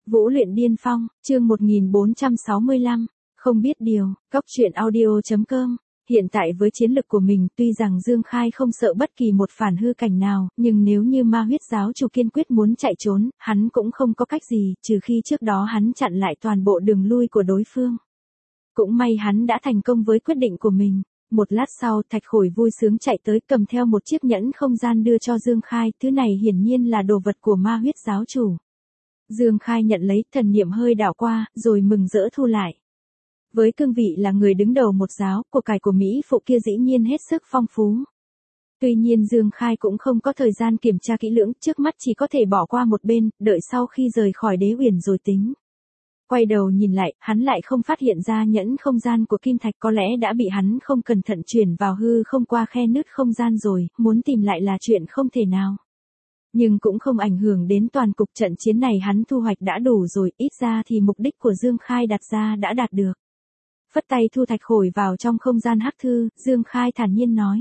Vũ luyện điên phong, chương 1465, không biết điều, Cóc truyện audio.com. Hiện tại với chiến lực của mình, tuy rằng Dương Khai không sợ bất kỳ một phản hư cảnh nào, nhưng nếu như ma huyết giáo chủ kiên quyết muốn chạy trốn, hắn cũng không có cách gì, trừ khi trước đó hắn chặn lại toàn bộ đường lui của đối phương. Cũng may hắn đã thành công với quyết định của mình. Một lát sau, Thạch Khổi vui sướng chạy tới cầm theo một chiếc nhẫn không gian đưa cho Dương Khai, thứ này hiển nhiên là đồ vật của ma huyết giáo chủ. Dương Khai nhận lấy, thần niệm hơi đảo qua, rồi mừng rỡ thu lại. Với cương vị là người đứng đầu một giáo, của cải của Mỹ phụ kia dĩ nhiên hết sức phong phú. Tuy nhiên Dương Khai cũng không có thời gian kiểm tra kỹ lưỡng, trước mắt chỉ có thể bỏ qua một bên, đợi sau khi rời khỏi đế uyển rồi tính. Quay đầu nhìn lại, hắn lại không phát hiện ra nhẫn không gian của kim thạch, có lẽ đã bị hắn không cẩn thận chuyển vào hư không qua khe nứt không gian rồi, muốn tìm lại là chuyện không thể nào. Nhưng cũng không ảnh hưởng đến toàn cục, trận chiến này hắn thu hoạch đã đủ rồi, ít ra thì mục đích của Dương Khai đặt ra đã đạt được. Phất tay thu Thạch Khổi vào trong không gian hắc thư, Dương Khai thản nhiên nói.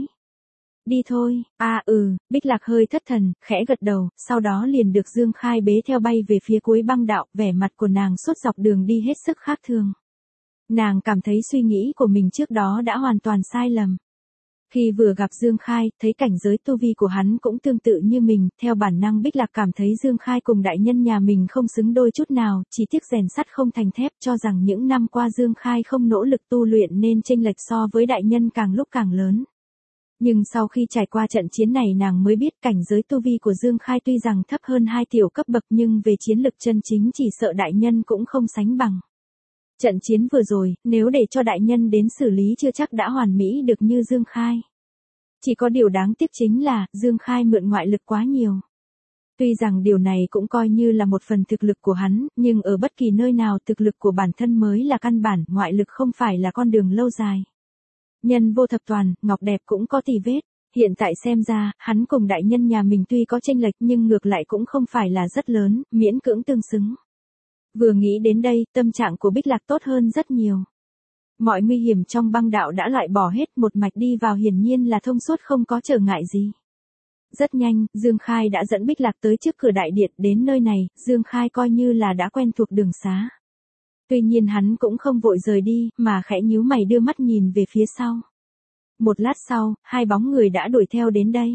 Đi thôi, Bích Lạc hơi thất thần, khẽ gật đầu, sau đó liền được Dương Khai bế theo bay về phía cuối băng đạo, vẻ mặt của nàng suốt dọc đường đi hết sức khác thường. Nàng cảm thấy suy nghĩ của mình trước đó đã hoàn toàn sai lầm. Khi vừa gặp Dương Khai, thấy cảnh giới tu vi của hắn cũng tương tự như mình, theo bản năng Bích Lạc cảm thấy Dương Khai cùng đại nhân nhà mình không xứng đôi chút nào, chỉ tiếc rèn sắt không thành thép, cho rằng những năm qua Dương Khai không nỗ lực tu luyện nên chênh lệch so với đại nhân càng lúc càng lớn. Nhưng sau khi trải qua trận chiến này nàng mới biết cảnh giới tu vi của Dương Khai tuy rằng thấp hơn 2 tiểu cấp bậc nhưng về chiến lực chân chính chỉ sợ đại nhân cũng không sánh bằng. Trận chiến vừa rồi, nếu để cho đại nhân đến xử lý chưa chắc đã hoàn mỹ được như Dương Khai. Chỉ có điều đáng tiếc chính là, Dương Khai mượn ngoại lực quá nhiều. Tuy rằng điều này cũng coi như là một phần thực lực của hắn, nhưng ở bất kỳ nơi nào thực lực của bản thân mới là căn bản, ngoại lực không phải là con đường lâu dài. Nhân vô thập toàn, ngọc đẹp cũng có tì vết. Hiện tại xem ra, hắn cùng đại nhân nhà mình tuy có chênh lệch nhưng ngược lại cũng không phải là rất lớn, miễn cưỡng tương xứng. Vừa nghĩ đến đây, tâm trạng của Bích Lạc tốt hơn rất nhiều. Mọi nguy hiểm trong băng đạo đã loại bỏ hết, một mạch đi vào hiển nhiên là thông suốt không có trở ngại gì. Rất nhanh, Dương Khai đã dẫn Bích Lạc tới trước cửa đại điện, đến nơi này, Dương Khai coi như là đã quen thuộc đường xá. Tuy nhiên hắn cũng không vội rời đi, mà khẽ nhíu mày đưa mắt nhìn về phía sau. Một lát sau, hai bóng người đã đuổi theo đến đây.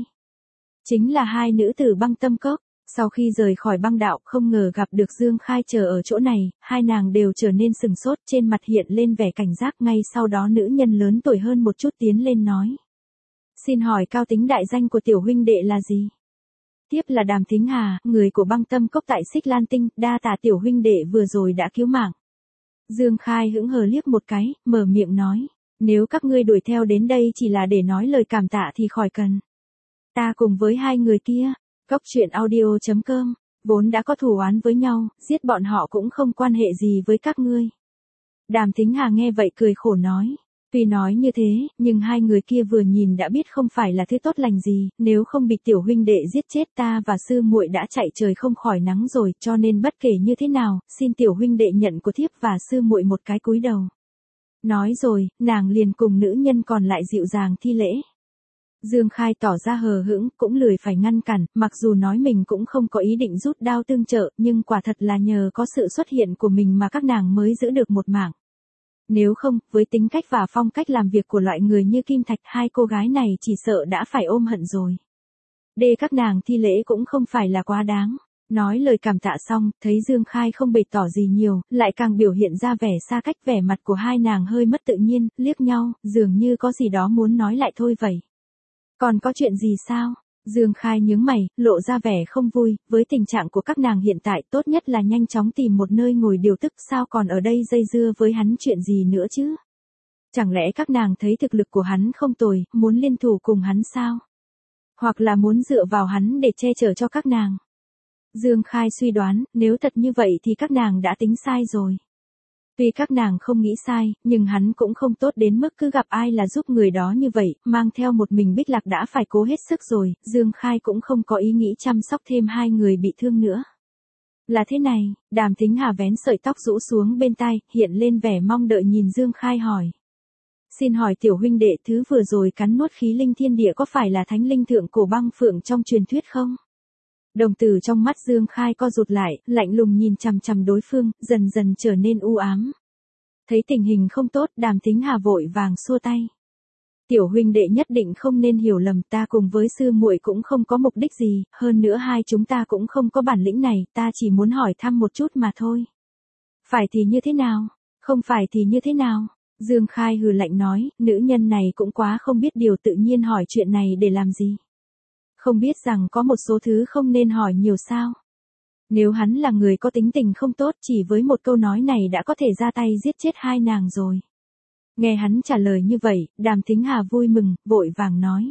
Chính là hai nữ tử Băng Tâm Cốc. Sau khi rời khỏi băng đạo, không ngờ gặp được Dương Khai chờ ở chỗ này, hai nàng đều trở nên sừng sốt, trên mặt hiện lên vẻ cảnh giác, ngay sau đó nữ nhân lớn tuổi hơn một chút tiến lên nói. Xin hỏi cao tính đại danh của tiểu huynh đệ là gì? Tiếp là Đàm Thính Hà, người của Băng Tâm Cốc tại Xích Lan Tinh, đa tạ tiểu huynh đệ vừa rồi đã cứu mạng. Dương Khai hững hờ liếc một cái, mở miệng nói, nếu các ngươi đuổi theo đến đây chỉ là để nói lời cảm tạ thì khỏi cần. Ta cùng với hai người kia, Cóc truyện audio.com, vốn đã có thù oán với nhau, giết bọn họ cũng không quan hệ gì với các ngươi. Đàm Thính Hà nghe vậy cười khổ nói, tuy nói như thế, nhưng hai người kia vừa nhìn đã biết không phải là thứ tốt lành gì, nếu không bị tiểu huynh đệ giết chết ta và sư muội đã chạy trời không khỏi nắng rồi, cho nên bất kể như thế nào, xin tiểu huynh đệ nhận của thiếp và sư muội một cái cúi đầu. Nói rồi, nàng liền cùng nữ nhân còn lại dịu dàng thi lễ. Dương Khai tỏ ra hờ hững, cũng lười phải ngăn cản, mặc dù nói mình cũng không có ý định rút đao tương trợ, nhưng quả thật là nhờ có sự xuất hiện của mình mà các nàng mới giữ được một mạng. Nếu không, với tính cách và phong cách làm việc của loại người như Kim Thạch, hai cô gái này chỉ sợ đã phải ôm hận rồi. Các nàng thi lễ cũng không phải là quá đáng. Nói lời cảm tạ xong, thấy Dương Khai không bày tỏ gì nhiều, lại càng biểu hiện ra vẻ xa cách, vẻ mặt của hai nàng hơi mất tự nhiên, liếc nhau, dường như có gì đó muốn nói lại thôi vậy. Còn có chuyện gì sao? Dương Khai nhướng mày, lộ ra vẻ không vui, với tình trạng của các nàng hiện tại tốt nhất là nhanh chóng tìm một nơi ngồi điều tức, sao còn ở đây dây dưa với hắn chuyện gì nữa chứ? Chẳng lẽ các nàng thấy thực lực của hắn không tồi, muốn liên thủ cùng hắn sao? Hoặc là muốn dựa vào hắn để che chở cho các nàng? Dương Khai suy đoán, nếu thật như vậy thì các nàng đã tính sai rồi. Tuy các nàng không nghĩ sai, nhưng hắn cũng không tốt đến mức cứ gặp ai là giúp người đó như vậy, mang theo một mình Bích Lạc đã phải cố hết sức rồi, Dương Khai cũng không có ý nghĩ chăm sóc thêm hai người bị thương nữa. Là thế này, Đàm Thính Hà vén sợi tóc rũ xuống bên tai, hiện lên vẻ mong đợi nhìn Dương Khai hỏi. Xin hỏi tiểu huynh đệ, thứ vừa rồi cắn nuốt khí linh thiên địa có phải là thánh linh thượng cổ băng phượng trong truyền thuyết không? Đồng tử trong mắt Dương Khai co rụt lại, lạnh lùng nhìn chằm chằm đối phương, dần dần trở nên u ám. Thấy tình hình không tốt, Đàm Thính Hà vội vàng xua tay. Tiểu huynh đệ nhất định không nên hiểu lầm, ta cùng với sư muội cũng không có mục đích gì, hơn nữa hai chúng ta cũng không có bản lĩnh này, ta chỉ muốn hỏi thăm một chút mà thôi. Phải thì như thế nào? Không phải thì như thế nào? Dương Khai hừ lạnh nói, nữ nhân này cũng quá không biết điều, tự nhiên hỏi chuyện này để làm gì? Không biết rằng có một số thứ không nên hỏi nhiều sao? Nếu hắn là người có tính tình không tốt, chỉ với một câu nói này đã có thể ra tay giết chết hai nàng rồi. Nghe hắn trả lời như vậy, Đàm Thính Hà vui mừng, vội vàng nói.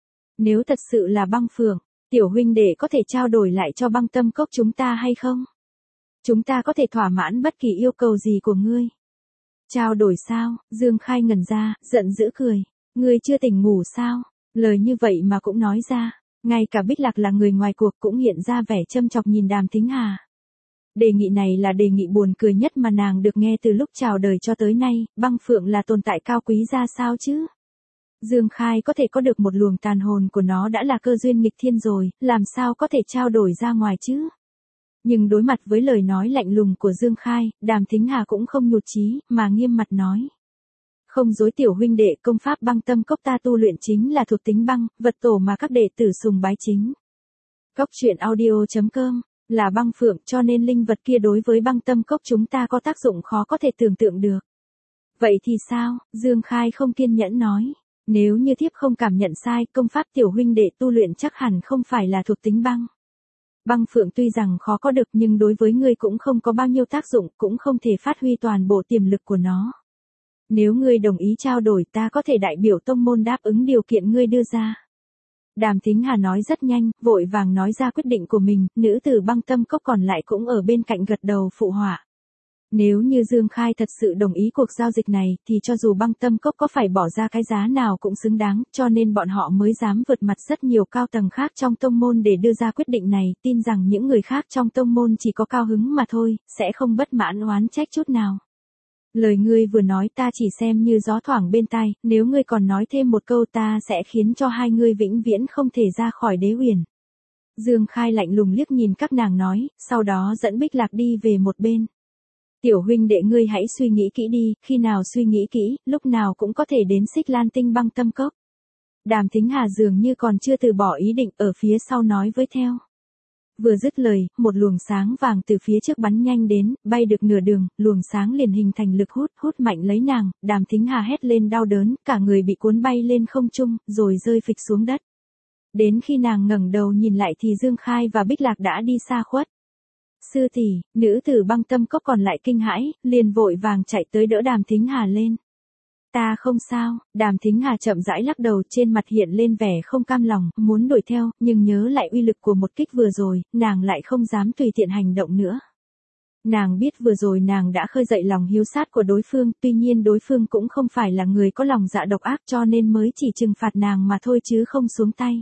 Nếu thật sự là Băng Phượng, tiểu huynh đệ có thể trao đổi lại cho Băng Tâm Cốc chúng ta hay không? Chúng ta có thể thỏa mãn bất kỳ yêu cầu gì của ngươi. Trao đổi sao? Dương Khai ngẩn ra, giận dữ cười. Ngươi chưa tỉnh ngủ sao? Lời như vậy mà cũng nói ra. Ngay cả Bích Lạc là người ngoài cuộc cũng hiện ra vẻ châm chọc nhìn Đàm Thính Hà. Đề nghị này là đề nghị buồn cười nhất mà nàng được nghe từ lúc chào đời cho tới nay, Băng Phượng là tồn tại cao quý ra sao chứ? Dương Khai có thể có được một luồng tàn hồn của nó đã là cơ duyên nghịch thiên rồi, làm sao có thể trao đổi ra ngoài chứ? Nhưng đối mặt với lời nói lạnh lùng của Dương Khai, Đàm Thính Hà cũng không nhụt chí, mà nghiêm mặt nói. Không dối tiểu huynh đệ, công pháp Băng Tâm Cốc ta tu luyện chính là thuộc tính băng, vật tổ mà các đệ tử sùng bái chính. Cốc truyện audio.com, là Băng Phượng cho nên linh vật kia đối với Băng Tâm Cốc chúng ta có tác dụng khó có thể tưởng tượng được. Vậy thì sao? Dương Khai không kiên nhẫn nói. Nếu như thiếp không cảm nhận sai, công pháp tiểu huynh đệ tu luyện chắc hẳn không phải là thuộc tính băng. Băng Phượng tuy rằng khó có được nhưng đối với ngươi cũng không có bao nhiêu tác dụng, cũng không thể phát huy toàn bộ tiềm lực của nó. Nếu ngươi đồng ý trao đổi, ta có thể đại biểu tông môn đáp ứng điều kiện ngươi đưa ra. Đàm Thính Hà nói rất nhanh, vội vàng nói ra quyết định của mình, nữ tử Băng Tâm Cốc còn lại cũng ở bên cạnh gật đầu phụ họa. Nếu như Dương Khai thật sự đồng ý cuộc giao dịch này, thì cho dù Băng Tâm Cốc có phải bỏ ra cái giá nào cũng xứng đáng, cho nên bọn họ mới dám vượt mặt rất nhiều cao tầng khác trong tông môn để đưa ra quyết định này, tin rằng những người khác trong tông môn chỉ có cao hứng mà thôi, sẽ không bất mãn oán trách chút nào. Lời ngươi vừa nói ta chỉ xem như gió thoảng bên tai, nếu ngươi còn nói thêm một câu ta sẽ khiến cho hai ngươi vĩnh viễn không thể ra khỏi đế huyền. Dương Khai lạnh lùng liếc nhìn các nàng nói, sau đó dẫn Bích Lạc đi về một bên. Tiểu huynh đệ ngươi hãy suy nghĩ kỹ đi, khi nào suy nghĩ kỹ, lúc nào cũng có thể đến Xích Lan Tinh Băng Tâm Cốc. Đàm Thính Hà dường như còn chưa từ bỏ ý định, ở phía sau nói với theo. Vừa dứt lời, một luồng sáng vàng từ phía trước bắn nhanh đến, bay được nửa đường, luồng sáng liền hình thành lực hút mạnh lấy nàng, Đàm Thính Hà hét lên đau đớn, cả người bị cuốn bay lên không trung, rồi rơi phịch xuống đất. Đến khi nàng ngẩng đầu nhìn lại thì Dương Khai và Bích Lạc đã đi xa khuất. Sư tỷ, nữ tử Băng Tâm Cốc còn lại kinh hãi, liền vội vàng chạy tới đỡ Đàm Thính Hà lên. Ta không sao, Đàm Thính Hà chậm rãi lắc đầu, trên mặt hiện lên vẻ không cam lòng, muốn đuổi theo, nhưng nhớ lại uy lực của một kích vừa rồi, nàng lại không dám tùy tiện hành động nữa. Nàng biết vừa rồi nàng đã khơi dậy lòng hiếu sát của đối phương, tuy nhiên đối phương cũng không phải là người có lòng dạ độc ác cho nên mới chỉ trừng phạt nàng mà thôi chứ không xuống tay.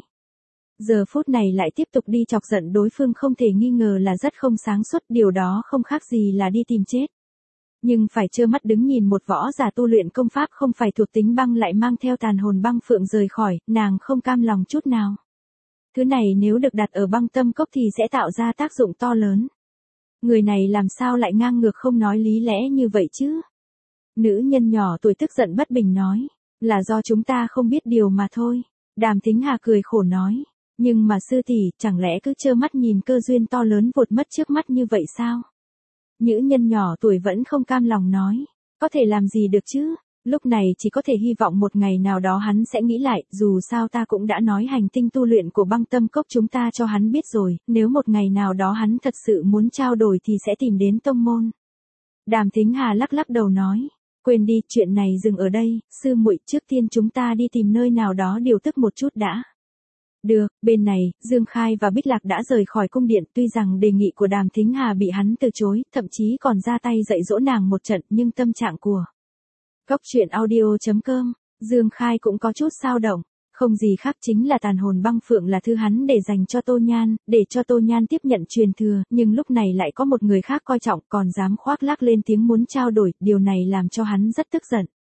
Giờ phút này lại tiếp tục đi chọc giận đối phương không thể nghi ngờ là rất không sáng suốt, điều đó không khác gì là đi tìm chết. Nhưng phải trơ mắt đứng nhìn một võ giả tu luyện công pháp không phải thuộc tính băng lại mang theo tàn hồn Băng Phượng rời khỏi, nàng không cam lòng chút nào. Thứ này nếu được đặt ở Băng Tâm Cốc thì sẽ tạo ra tác dụng to lớn. Người này làm sao lại ngang ngược không nói lý lẽ như vậy chứ? Nữ nhân nhỏ tuổi tức giận bất bình nói, là do chúng ta không biết điều mà thôi. Đàm Thính Hà cười khổ nói, nhưng mà sư tỷ, chẳng lẽ cứ trơ mắt nhìn cơ duyên to lớn vụt mất trước mắt như vậy sao? Nữ nhân nhỏ tuổi vẫn không cam lòng nói, có thể làm gì được chứ, lúc này chỉ có thể hy vọng một ngày nào đó hắn sẽ nghĩ lại, dù sao ta cũng đã nói hành tinh tu luyện của Băng Tâm Cốc chúng ta cho hắn biết rồi, nếu một ngày nào đó hắn thật sự muốn trao đổi thì sẽ tìm đến tông môn. Đàm Thính Hà lắc lắc đầu nói, quên đi, chuyện này dừng ở đây, sư muội, trước tiên chúng ta đi tìm nơi nào đó điều tức một chút đã. Được, bên này, Dương Khai và Bích Lạc đã rời khỏi cung điện, tuy rằng đề nghị của Đàm Thính Hà bị hắn từ chối, thậm chí còn ra tay dạy dỗ nàng một trận, nhưng tâm trạng của Cốc truyện audio.com, Dương Khai cũng có chút xao động, không gì khác chính là tàn hồn Băng Phượng là thứ hắn để dành cho Tô Nhan, để cho Tô Nhan tiếp nhận truyền thừa, nhưng lúc này lại có một người khác coi trọng còn dám khoác lác lên tiếng muốn trao đổi, điều này làm cho hắn rất tức giận.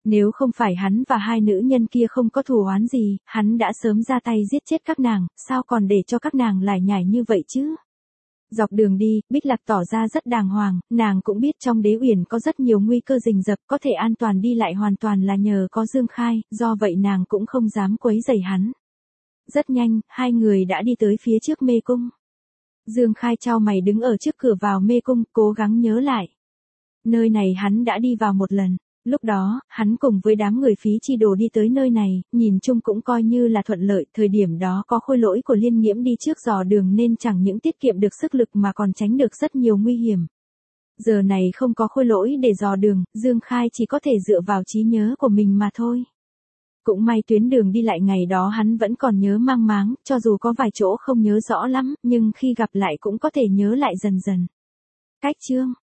Nếu không phải hắn và hai nữ nhân kia không có thù oán gì, hắn đã sớm ra tay giết chết các nàng, sao còn để cho các nàng lải nhải như vậy chứ? Dọc đường đi, Bích Lạc tỏ ra rất đàng hoàng, nàng cũng biết trong Đế Uyển có rất nhiều nguy cơ rình rập, có thể an toàn đi lại hoàn toàn là nhờ có Dương Khai, do vậy nàng cũng không dám quấy rầy hắn. Rất nhanh, hai người đã đi tới phía trước mê cung. Dương Khai chau mày đứng ở trước cửa vào mê cung, cố gắng nhớ lại. Nơi này hắn đã đi vào một lần. Lúc đó, hắn cùng với đám người phí chi đồ đi tới nơi này, nhìn chung cũng coi như là thuận lợi, thời điểm đó có khôi lỗi của Liên Nghiễm đi trước dò đường nên chẳng những tiết kiệm được sức lực mà còn tránh được rất nhiều nguy hiểm. Giờ này không có khôi lỗi để dò đường, Dương Khai chỉ có thể dựa vào trí nhớ của mình mà thôi. Cũng may tuyến đường đi lại ngày đó hắn vẫn còn nhớ mang máng, cho dù có vài chỗ không nhớ rõ lắm, nhưng khi gặp lại cũng có thể nhớ lại dần dần. Cách chương